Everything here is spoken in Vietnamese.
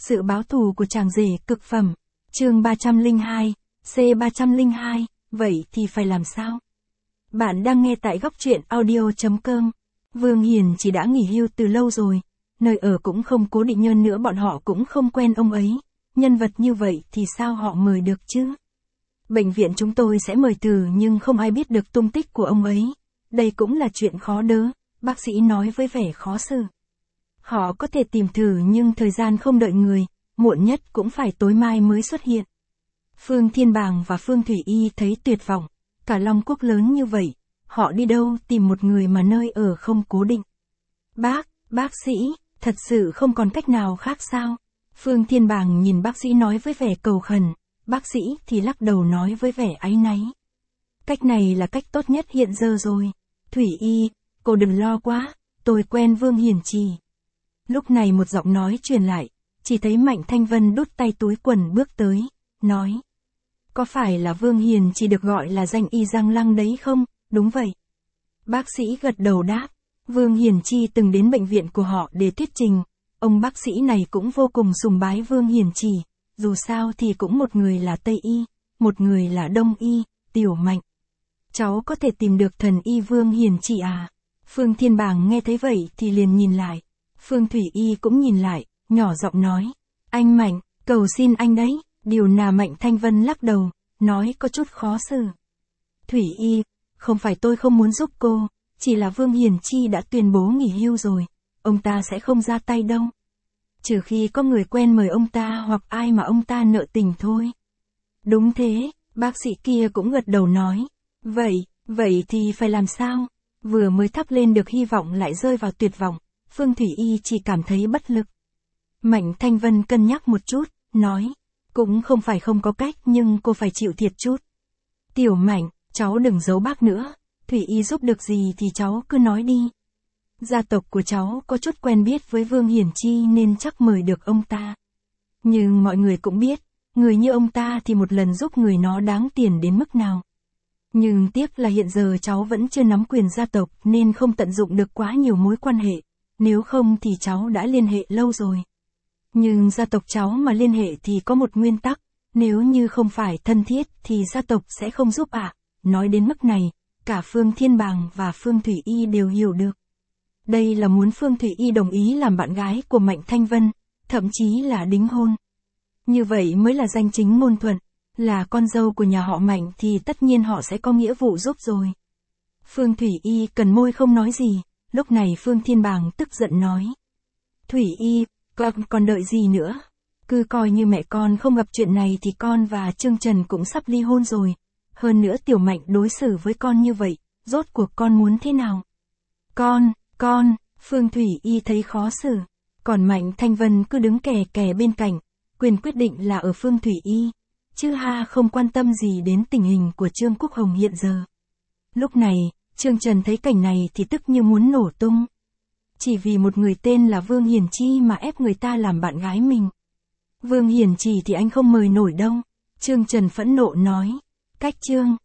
Sự báo thù của chàng rể cực phẩm. Chương 302, C302, vậy thì phải làm sao? Bạn đang nghe tại góc truyện audio.com. Vương Hiền chỉ đã nghỉ hưu từ lâu rồi, nơi ở cũng không cố định, hơn nữa bọn họ cũng không quen ông ấy. Nhân vật như vậy thì sao họ mời được chứ? Bệnh viện chúng tôi sẽ mời từ nhưng không ai biết được tung tích của ông ấy. Đây cũng là chuyện khó đỡ, bác sĩ nói với vẻ khó xử. Họ có thể tìm thử nhưng thời gian không đợi người, muộn nhất cũng phải tối mai mới xuất hiện. Phương Thiên Bàng và Phương Thủy Y thấy tuyệt vọng, cả Long Quốc lớn như vậy, họ đi đâu tìm một người mà nơi ở không cố định. Bác sĩ, thật sự không còn cách nào khác sao? Phương Thiên Bàng nhìn bác sĩ nói với vẻ cầu khẩn, bác sĩ thì lắc đầu nói với vẻ áy náy. Cách này là cách tốt nhất hiện giờ rồi. Thủy Y, cô đừng lo quá, tôi quen Vương Hiển Trì. Lúc này một giọng nói truyền lại, chỉ thấy Mạnh Thanh Vân đút tay túi quần bước tới, nói. Có phải là Vương Hiền chỉ được gọi là danh y Giang Lăng đấy không? Đúng vậy. Bác sĩ gật đầu đáp, Vương Hiền Chi từng đến bệnh viện của họ để thuyết trình, ông bác sĩ này cũng vô cùng sùng bái Vương Hiền Trì, dù sao thì cũng một người là Tây Y, một người là Đông Y, Tiểu Mạnh. Cháu có thể tìm được thần y Vương Hiền Trì à? Phương Thiên Bàng nghe thấy vậy thì liền nhìn lại. Phương Thủy Y cũng nhìn lại, nhỏ giọng nói, anh Mạnh, cầu xin anh đấy. Điều nào? Mạnh Thanh Vân lắc đầu, nói có chút khó xử. Thủy Y, không phải tôi không muốn giúp cô, chỉ là Vương Hiền Chi đã tuyên bố nghỉ hưu rồi, ông ta sẽ không ra tay đâu. Trừ khi có người quen mời ông ta hoặc ai mà ông ta nợ tình thôi. Đúng thế, bác sĩ kia cũng gật đầu nói. Vậy thì phải làm sao? Vừa mới thắp lên được hy vọng lại rơi vào tuyệt vọng, Phương Thủy Y chỉ cảm thấy bất lực. Mạnh Thanh Vân cân nhắc một chút, nói. Cũng không phải không có cách nhưng cô phải chịu thiệt chút. Tiểu Mạnh, cháu đừng giấu bác nữa, Thủy Y giúp được gì thì cháu cứ nói đi. Gia tộc của cháu có chút quen biết với Vương Hiển Chi nên chắc mời được ông ta. Nhưng mọi người cũng biết, người như ông ta thì một lần giúp người nó đáng tiền đến mức nào. Nhưng tiếc là hiện giờ cháu vẫn chưa nắm quyền gia tộc nên không tận dụng được quá nhiều mối quan hệ, nếu không thì cháu đã liên hệ lâu rồi. Nhưng gia tộc cháu mà liên hệ thì có một nguyên tắc, nếu như không phải thân thiết thì gia tộc sẽ không giúp ạ. Nói đến mức này, cả Phương Thiên Bàng và Phương Thủy Y đều hiểu được. Đây là muốn Phương Thủy Y đồng ý làm bạn gái của Mạnh Thanh Vân, thậm chí là đính hôn. Như vậy mới là danh chính ngôn thuận, là con dâu của nhà họ Mạnh thì tất nhiên họ sẽ có nghĩa vụ giúp rồi. Phương Thủy Y cần môi không nói gì, lúc này Phương Thiên Bàng tức giận nói. Thủy Y, con đợi gì nữa? Cứ coi như mẹ con không gặp chuyện này thì con và Trương Trần cũng sắp ly hôn rồi. Hơn nữa Tiểu Mạnh đối xử với con như vậy, rốt cuộc con muốn thế nào? Con, Phương Thủy Y thấy khó xử. Còn Mạnh Thanh Vân cứ đứng kè kè bên cạnh, quyền quyết định là ở Phương Thủy Y, chứ không quan tâm gì đến tình hình của Trương Quốc Hồng hiện giờ. Lúc này, Trương Trần thấy cảnh này thì tức như muốn nổ tung. Chỉ vì một người tên là Vương Hiển Chi mà ép người ta làm bạn gái mình. Vương Hiển Chi thì anh không mời nổi đâu. Trương Trần phẫn nộ nói. Cách Trương,